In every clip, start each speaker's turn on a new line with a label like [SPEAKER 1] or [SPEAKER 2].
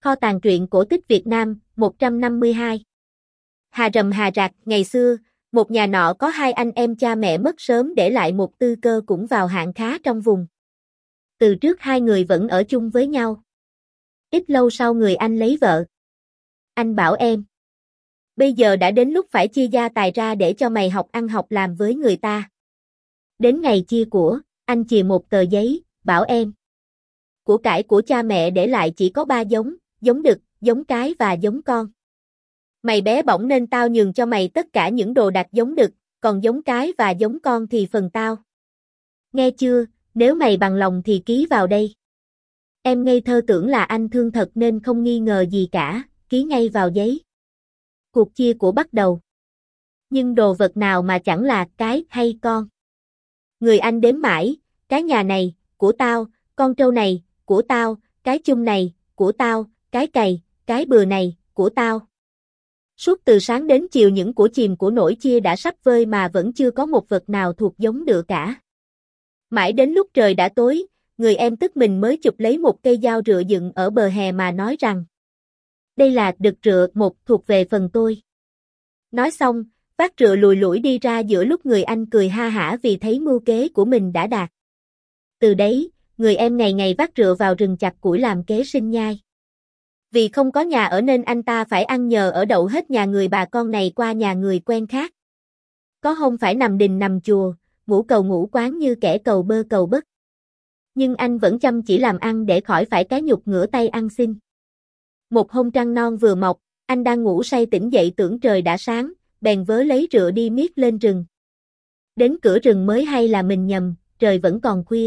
[SPEAKER 1] Kho tàng truyện cổ tích Việt Nam, 152. Hà Rầm Hà Rạc, ngày xưa, một nhà nọ có hai anh em cha mẹ mất sớm để lại một tư cơ cũng vào hạng khá trong vùng. Từ trước hai người vẫn ở chung với nhau. Ít lâu sau người anh lấy vợ. Anh bảo em: bây giờ đã đến lúc phải chia gia tài ra để cho mày học ăn học làm với người ta. Đến ngày chia của, anh chìa một tờ giấy, bảo em: của cải của cha mẹ để lại chỉ có 3 giống, giống đực, giống cái và giống con. Mày bé bỏng nên tao nhường cho mày tất cả những đồ đạc giống đực, còn giống cái và giống con thì phần tao. Nghe chưa, nếu mày bằng lòng thì ký vào đây. Em ngây thơ tưởng là anh thương thật nên không nghi ngờ gì cả, ký ngay vào giấy. Cuộc chia của bắt đầu. Nhưng đồ vật nào mà chẳng là cái hay con. Người anh đếm mãi, cái nhà này, của tao, con trâu này, của tao, cái chum này, của tao, cái cày, cái bừa này, của tao. Suốt từ sáng đến chiều những của chìm của nổi chia đã sắp vơi mà vẫn chưa có một vật nào thuộc giống được cả. Mãi đến lúc trời đã tối, người em tức mình mới chụp lấy một cây dao rựa dựng ở bờ hè mà nói rằng: đây là đực rựa một thuộc về phần tôi. Nói xong, vác rựa lùi lủi đi ra giữa lúc người anh cười ha hả vì thấy mưu kế của mình đã đạt. Từ đấy, người em ngày ngày vác rựa vào rừng chặt củi làm kế sinh nhai. Vì không có nhà ở nên anh ta phải ăn nhờ ở đậu hết nhà người bà con này qua nhà người quen khác. Có hôm phải nằm đình nằm chùa, ngủ cầu ngủ quán như kẻ cầu bơ cầu bất. Nhưng anh vẫn chăm chỉ làm ăn để khỏi phải cái nhục ngửa tay ăn xin. Một hôm trăng non vừa mọc, anh đang ngủ say tỉnh dậy tưởng trời đã sáng, bèn vớ lấy rựa đi miết lên rừng. Đến cửa rừng mới hay là mình nhầm, trời vẫn còn khuya.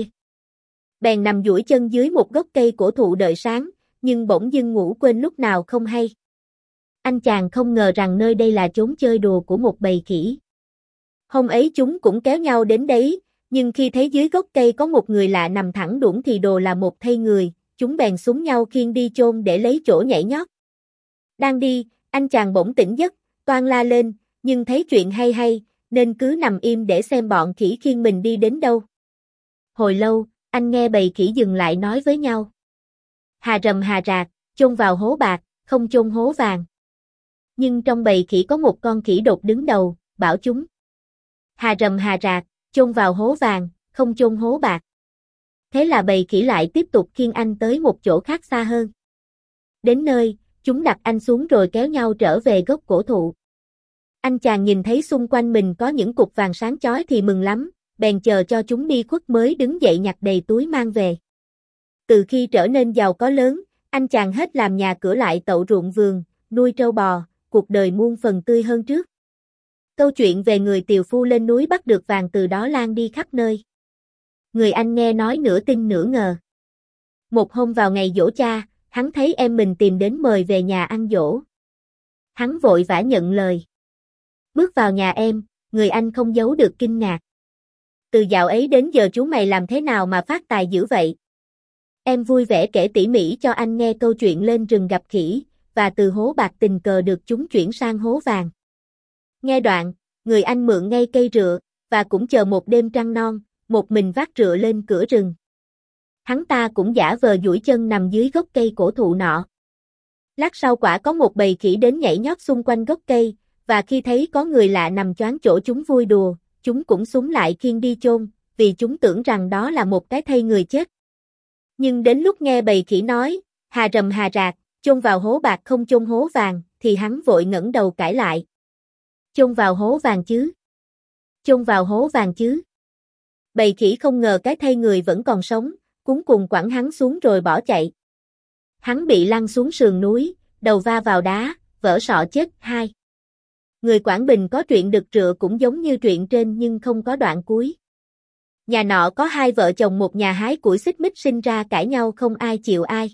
[SPEAKER 1] Bèn nằm duỗi chân dưới một gốc cây cổ thụ đợi sáng, nhưng bỗng dưng ngủ quên lúc nào không hay. Anh chàng không ngờ rằng nơi đây là chốn chơi đùa của một bầy khỉ. Hôm ấy chúng cũng kéo nhau đến đấy, nhưng khi thấy dưới gốc cây có một người lạ nằm thẳng đuỗng thì đồ là một thây người, chúng bèn xúm nhau khiêng đi chôn để lấy chỗ nhảy nhót. Đang đi, anh chàng bỗng tỉnh giấc, toan la lên, nhưng thấy chuyện hay, nên cứ nằm im để xem bọn khỉ khiêng mình đi đến đâu. Hồi lâu, anh nghe bầy khỉ dừng lại nói với nhau: Hà Rầm Hà Rạc, chôn vào hố bạc, không chôn hố vàng. Nhưng trong bầy khỉ có một con khỉ đột đứng đầu, bảo chúng: Hà Rầm Hà Rạc, chôn vào hố vàng, không chôn hố bạc. Thế là bầy khỉ lại tiếp tục khiêng anh tới một chỗ khác xa hơn. Đến nơi, chúng đặt anh xuống rồi kéo nhau trở về gốc cổ thụ. Anh chàng nhìn thấy xung quanh mình có những cục vàng sáng chói thì mừng lắm, bèn chờ cho chúng đi khuất mới đứng dậy nhặt đầy túi mang về. Từ khi trở nên giàu có lớn, anh chàng hết làm nhà cửa lại tậu ruộng vườn, nuôi trâu bò, cuộc đời muôn phần tươi hơn trước. Câu chuyện về người tiều phu lên núi bắt được vàng từ đó lan đi khắp nơi. Người anh nghe nói nửa tin nửa ngờ. Một hôm vào ngày giỗ cha, hắn thấy em mình tìm đến mời về nhà ăn giỗ. Hắn vội vã nhận lời. Bước vào nhà em, người anh không giấu được kinh ngạc. Từ dạo ấy đến giờ chú mày làm thế nào mà phát tài dữ vậy? Em vui vẻ kể tỉ mỉ cho anh nghe câu chuyện lên rừng gặp khỉ, và từ hố bạc tình cờ được chúng chuyển sang hố vàng. Nghe đoạn, người anh mượn ngay cây rựa, và cũng chờ một đêm trăng non, một mình vác rựa lên cửa rừng. Hắn ta cũng giả vờ duỗi chân nằm dưới gốc cây cổ thụ nọ. Lát sau quả có một bầy khỉ đến nhảy nhót xung quanh gốc cây, và khi thấy có người lạ nằm choáng chỗ chúng vui đùa, chúng cũng xúm lại khiêng đi chôn, vì chúng tưởng rằng đó là một cái thây người chết. Nhưng đến lúc nghe bầy khỉ nói, Hà Rầm Hà Rạc, chôn vào hố bạc không chôn hố vàng, thì hắn vội ngẩng đầu cãi lại. Chôn vào hố vàng chứ? Chôn vào hố vàng chứ? Bầy khỉ không ngờ cái thây người vẫn còn sống, cuống cuồng quẳng hắn xuống rồi bỏ chạy. Hắn bị lăn xuống sườn núi, đầu va vào đá, vỡ sọ chết 2. Người Quảng Bình có truyện đực rựa cũng giống như truyện trên nhưng không có đoạn cuối. Nhà nọ có hai vợ chồng một nhà hái củi xích mích sinh ra cãi nhau không ai chịu ai.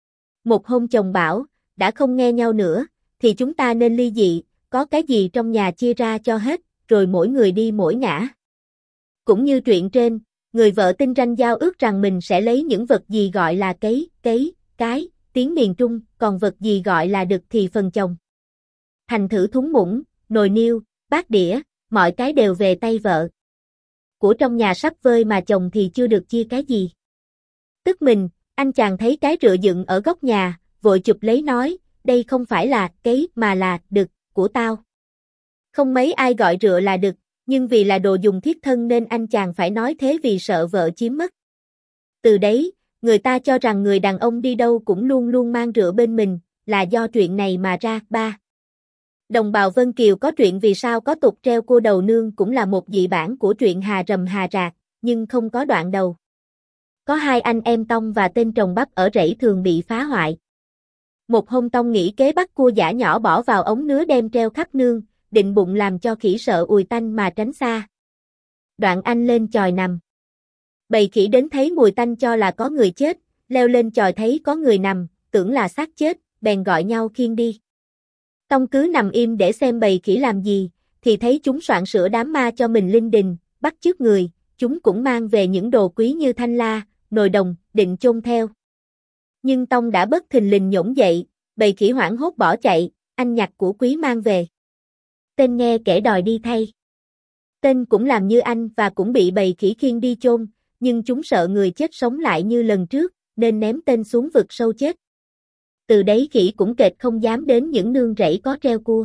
[SPEAKER 1] Một hôm chồng bảo, đã không nghe nhau nữa, thì chúng ta nên ly dị, có cái gì trong nhà chia ra cho hết, rồi mỗi người đi mỗi ngả. Cũng như truyện trên, người vợ tin ranh giao ước rằng mình sẽ lấy những vật gì gọi là cấy, cái, tiếng miền Trung, còn vật gì gọi là đực thì phần chồng. Thành thử thúng muỗng, nồi niêu, bát đĩa, mọi cái đều về tay vợ. Của trong nhà sắp vơi mà chồng thì chưa được chia cái gì. Tức mình, anh chàng thấy cái rựa dựng ở góc nhà, vội chụp lấy nói, đây không phải là cấy mà là đực của tao. Không mấy ai gọi rựa là đực, nhưng vì là đồ dùng thiết thân nên anh chàng phải nói thế vì sợ vợ chiếm mất. Từ đấy, người ta cho rằng người đàn ông đi đâu cũng luôn luôn mang rựa bên mình, là do chuyện này mà ra. 3. Đồng bào Vân Kiều có truyện vì sao có tục treo cua đầu nương cũng là một dị bản của truyện Hà Rầm Hà Rạc, nhưng không có đoạn đầu. Có hai anh em Tông và tên trồng bắp ở rẫy thường bị phá hoại. Một hôm Tông nghĩ kế bắt cua giả nhỏ bỏ vào ống nứa đem treo khắp nương, định bụng làm cho khỉ sợ ùi tanh mà tránh xa. Đoạn anh lên chòi nằm. Bầy khỉ đến thấy mùi tanh cho là có người chết, leo lên chòi thấy có người nằm, tưởng là xác chết, bèn gọi nhau khiêng đi. Tông cứ nằm im để xem bầy khỉ làm gì, thì thấy chúng soạn sửa đám ma cho mình linh đình, bắt chước người, chúng cũng mang về những đồ quý như thanh la, nồi đồng, định chôn theo. Nhưng Tông đã bất thình lình nhổn dậy, bầy khỉ hoảng hốt bỏ chạy, anh nhặt của quý mang về. Tên nghe kể đòi đi thay. Tên cũng làm như anh và cũng bị bầy khỉ khiêng đi chôn, nhưng chúng sợ người chết sống lại như lần trước, nên ném tên xuống vực sâu chết. Từ đấy khỉ cũng kệt không dám đến những nương rẫy có treo cua.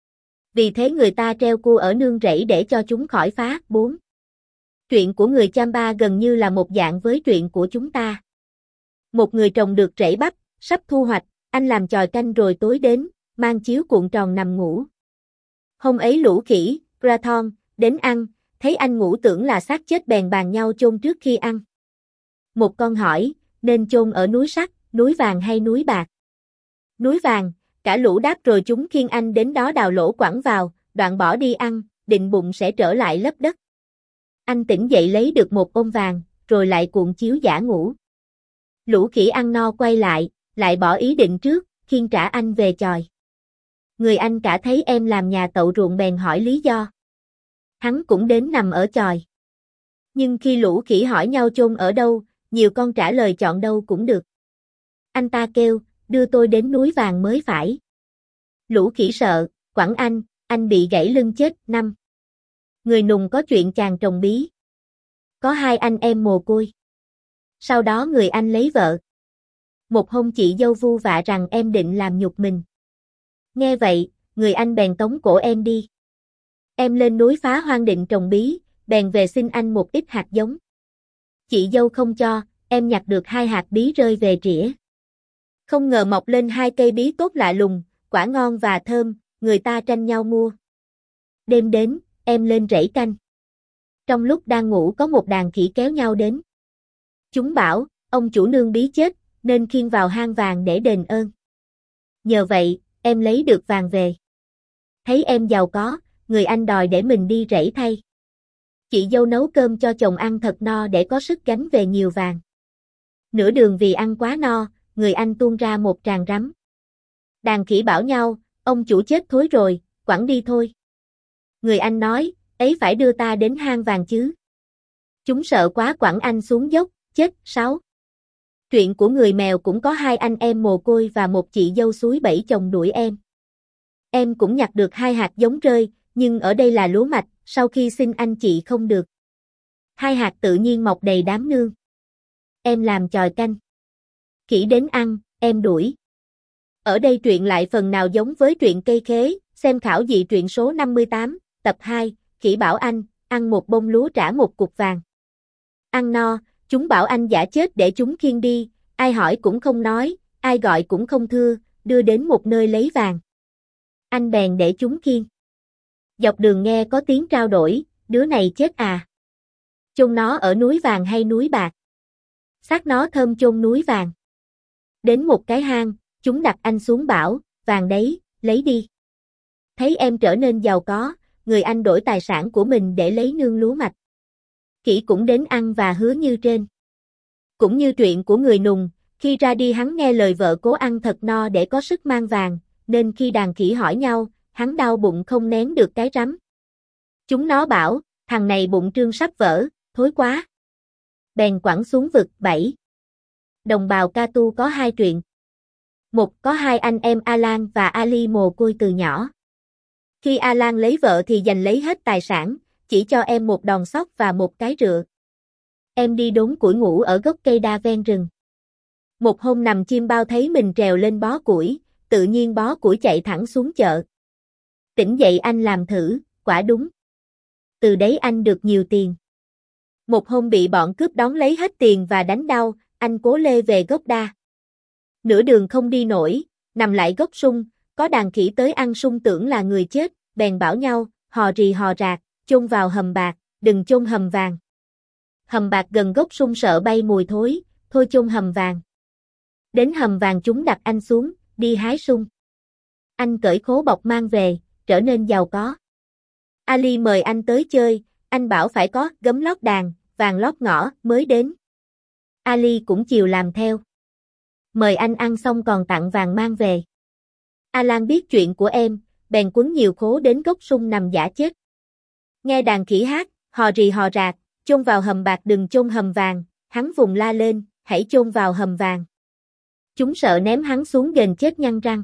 [SPEAKER 1] Vì thế người ta treo cua ở nương rẫy để cho chúng khỏi phá. 4. Chuyện của người Chamba gần như là một dạng với chuyện của chúng ta. Một người trồng được rẫy bắp, sắp thu hoạch, anh làm chòi canh rồi tối đến, mang chiếu cuộn tròn nằm ngủ. Hôm ấy lũ khỉ, Grathon, đến ăn, thấy anh ngủ tưởng là xác chết bèn bàn nhau chôn trước khi ăn. Một con hỏi, nên chôn ở núi sắt, núi vàng hay núi bạc? Núi vàng, cả lũ đáp rồi chúng khiêng anh đến đó đào lỗ quẳng vào, đoạn bỏ đi ăn, định bụng sẽ trở lại lấp đất. Anh tỉnh dậy lấy được một ôm vàng, rồi lại cuộn chiếu giả ngủ. Lũ khỉ ăn no quay lại bỏ ý định trước, khiêng trả anh về chòi. Người anh cả thấy em làm nhà tậu ruộng bèn hỏi lý do. Hắn cũng đến nằm ở chòi. Nhưng khi lũ khỉ hỏi nhau chôn ở đâu, nhiều con trả lời chọn đâu cũng được. Anh ta kêu, đưa tôi đến núi vàng mới phải. Lũ khỉ sợ, quẳng anh bị gãy lưng chết. 5. Người Nùng có chuyện chàng trồng bí. Có hai anh em mồ côi. Sau đó người anh lấy vợ. Một hôm chị dâu vu vạ rằng em định làm nhục mình. Nghe vậy, người anh bèn tống cổ em đi. Em lên núi phá hoang định trồng bí, bèn về xin anh một ít hạt giống. Chị dâu không cho, em nhặt được 2 hạt bí rơi về trĩa. Không ngờ mọc lên 2 cây bí tốt lạ lùng, quả ngon và thơm, người ta tranh nhau mua. Đêm đến, em lên rẫy canh. Trong lúc đang ngủ có một đàn khỉ kéo nhau đến. Chúng bảo, ông chủ nương bí chết, nên khiêng vào hang vàng để đền ơn. Nhờ vậy, em lấy được vàng về. Thấy em giàu có, người anh đòi để mình đi rẫy thay. Chị dâu nấu cơm cho chồng ăn thật no để có sức gánh về nhiều vàng. Nửa đường vì ăn quá no, người anh tuôn ra một tràng rắm. Đàn khỉ bảo nhau, ông chủ chết thối rồi, quẳng đi thôi. Người anh nói, ấy phải đưa ta đến hang vàng chứ. Chúng sợ quá quẳng anh xuống dốc, chết. 6. Chuyện của người mèo cũng có 2 anh em mồ côi và một chị dâu suối bẫy chồng đuổi em. Em cũng nhặt được 2 hạt giống rơi, nhưng ở đây là lúa mạch, sau khi xin anh chị không được. 2 hạt tự nhiên mọc đầy đám nương. Em làm chòi canh. Khỉ đến ăn, em đuổi. Ở đây truyện lại phần nào giống với truyện cây khế, xem khảo dị truyện số 58, tập 2, khỉ bảo anh, ăn một bông lúa trả một cục vàng. Ăn no, chúng bảo anh giả chết để chúng khiêng đi, ai hỏi cũng không nói, ai gọi cũng không thưa, đưa đến một nơi lấy vàng. Anh bèn để chúng khiêng. Dọc đường nghe có tiếng trao đổi, đứa này chết à? Chôn nó ở núi vàng hay núi bạc? Xác nó thơm chôn núi vàng. Đến một cái hang, chúng đặt anh xuống bảo, vàng đấy, lấy đi. Thấy em trở nên giàu có, người anh đổi tài sản của mình để lấy nương lúa mạch. Khỉ cũng đến ăn và hứa như trên. Cũng như chuyện của người Nùng, khi ra đi hắn nghe lời vợ cố ăn thật no để có sức mang vàng, nên khi đàn khỉ hỏi nhau, hắn đau bụng không nén được cái rắm. Chúng nó bảo, thằng này bụng trương sắp vỡ, thối quá. Bèn quẳng xuống vực. 7. Đồng bào Ca Tu có 2 truyện. Một có 2 anh em Alan và Ali mồ côi từ nhỏ. Khi Alan lấy vợ thì giành lấy hết tài sản, chỉ cho em một đòn sóc và một cái rựa. Em đi đốn củi ngủ ở gốc cây đa ven rừng. Một hôm nằm chim bao thấy mình trèo lên bó củi, tự nhiên bó củi chạy thẳng xuống chợ. Tỉnh dậy anh làm thử, quả đúng. Từ đấy anh được nhiều tiền. Một hôm bị bọn cướp đón lấy hết tiền và đánh đau, anh cố lê về gốc đa. Nửa đường không đi nổi, nằm lại gốc sung, có đàn khỉ tới ăn sung tưởng là người chết, bèn bảo nhau, hò rì hò rạc, chôn vào hầm bạc, đừng chôn hầm vàng. Hầm bạc gần gốc sung sợ bay mùi thối, thôi chôn hầm vàng. Đến hầm vàng chúng đặt anh xuống, đi hái sung. Anh cởi khố bọc mang về, trở nên giàu có. Ali mời anh tới chơi, anh bảo phải có gấm lót đàn, vàng lót ngõ mới đến. Ali cũng chiều làm theo. Mời anh ăn xong còn tặng vàng mang về. Alan biết chuyện của em, bèn quấn nhiều khố đến gốc sung nằm giả chết. Nghe đàn khỉ hát, hò rì hò rạc, chôn vào hầm bạc đừng chôn hầm vàng, hắn vùng la lên, hãy chôn vào hầm vàng. Chúng sợ ném hắn xuống ghềnh chết nhăn răng.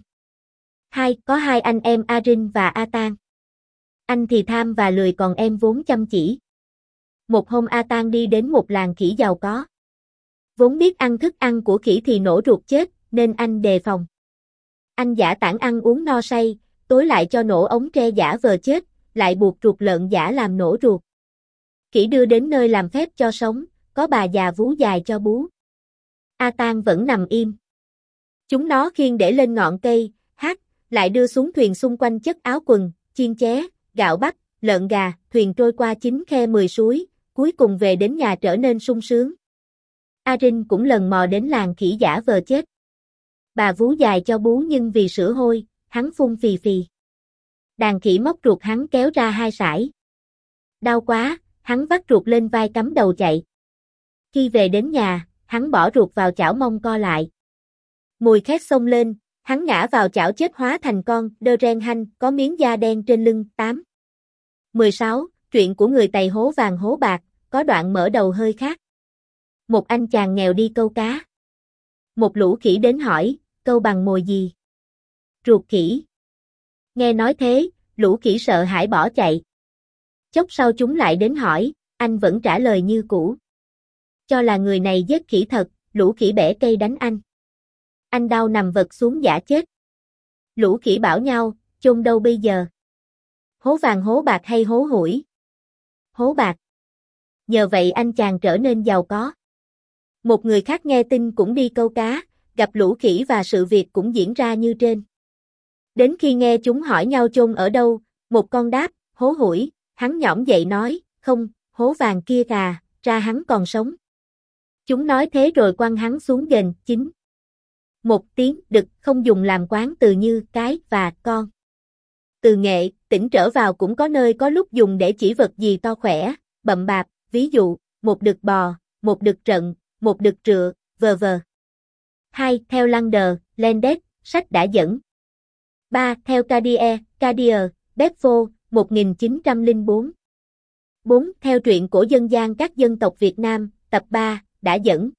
[SPEAKER 1] Có hai anh em Arin và Atan. Anh thì tham và lười còn em vốn chăm chỉ. Một hôm Atan đi đến một làng khỉ giàu có. Vốn biết ăn thức ăn của khỉ thì nổ ruột chết, nên anh đề phòng. Anh giả tản ăn uống no say, tối lại cho nổ ống tre giả vờ chết, lại buộc ruột lợn giả làm nổ ruột. Khỉ đưa đến nơi làm phép cho sống, có bà già vú dài cho bú. Atan vẫn nằm im. Chúng nó khiêng để lên ngọn cây, hát, lại đưa xuống thuyền xung quanh chất áo quần, chiên ché, gạo bắp, lợn gà, thuyền trôi qua 9 khe 10 suối, cuối cùng về đến nhà trở nên sung sướng. Arin cũng lần mò đến làng khỉ giả vờ chết. Bà vú dài cho bú nhưng vì sữa hôi, hắn phun phì phì. Đàn khỉ móc ruột hắn kéo ra 2 sải. Đau quá, hắn vắt ruột lên vai cắm đầu chạy. Khi về đến nhà, hắn bỏ ruột vào chảo mông co lại. Mùi khét xông lên, hắn ngã vào chảo chết hóa thành con Doren Hanh có miếng da đen trên lưng. 8. 16. Chuyện của người Tày hố vàng hố bạc, có đoạn mở đầu hơi khác. Một anh chàng nghèo đi câu cá. Một lũ khỉ đến hỏi, câu bằng mồi gì? Ruột khỉ. Nghe nói thế, lũ khỉ sợ hãi bỏ chạy. Chốc sau chúng lại đến hỏi, anh vẫn trả lời như cũ. Cho là người này giết khỉ thật, lũ khỉ bẻ cây đánh anh. Anh đau nằm vật xuống giả chết. Lũ khỉ bảo nhau, chôn đâu bây giờ? Hố vàng hố bạc hay hố hủi? Hố bạc. Nhờ vậy anh chàng trở nên giàu có. Một người khác nghe tin cũng đi câu cá, gặp lũ khỉ và sự việc cũng diễn ra như trên. Đến khi nghe chúng hỏi nhau chôn ở đâu, một con đáp, hố hủi, hắn nhõm dậy nói, không, hố vàng kia kà, ra hắn còn sống. Chúng nói thế rồi quăng hắn xuống ghềnh. 9. Một tiếng đực không dùng làm quán từ như cái và con. Từ nghệ, tỉnh trở vào cũng có nơi có lúc dùng để chỉ vật gì to khỏe, bậm bạp, ví dụ, một đực bò, một đực trận, một đực trựa, v.v. 2. Theo Lander, Landes, sách đã dẫn. 3. Theo Cartier, Bedford, 1904. 4. Theo truyện cổ dân gian các dân tộc Việt Nam, tập 3, đã dẫn.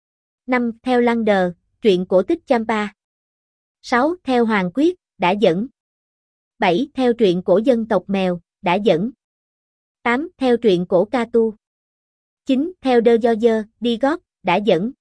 [SPEAKER 1] 5. Theo Lander, truyện cổ tích Champa. 6. Theo Hoàng Quyết, đã dẫn. 7. Theo truyện cổ dân tộc Mèo, đã dẫn. 8. Theo truyện cổ Ca Tu. 9. Theo De George Digot, đã dẫn.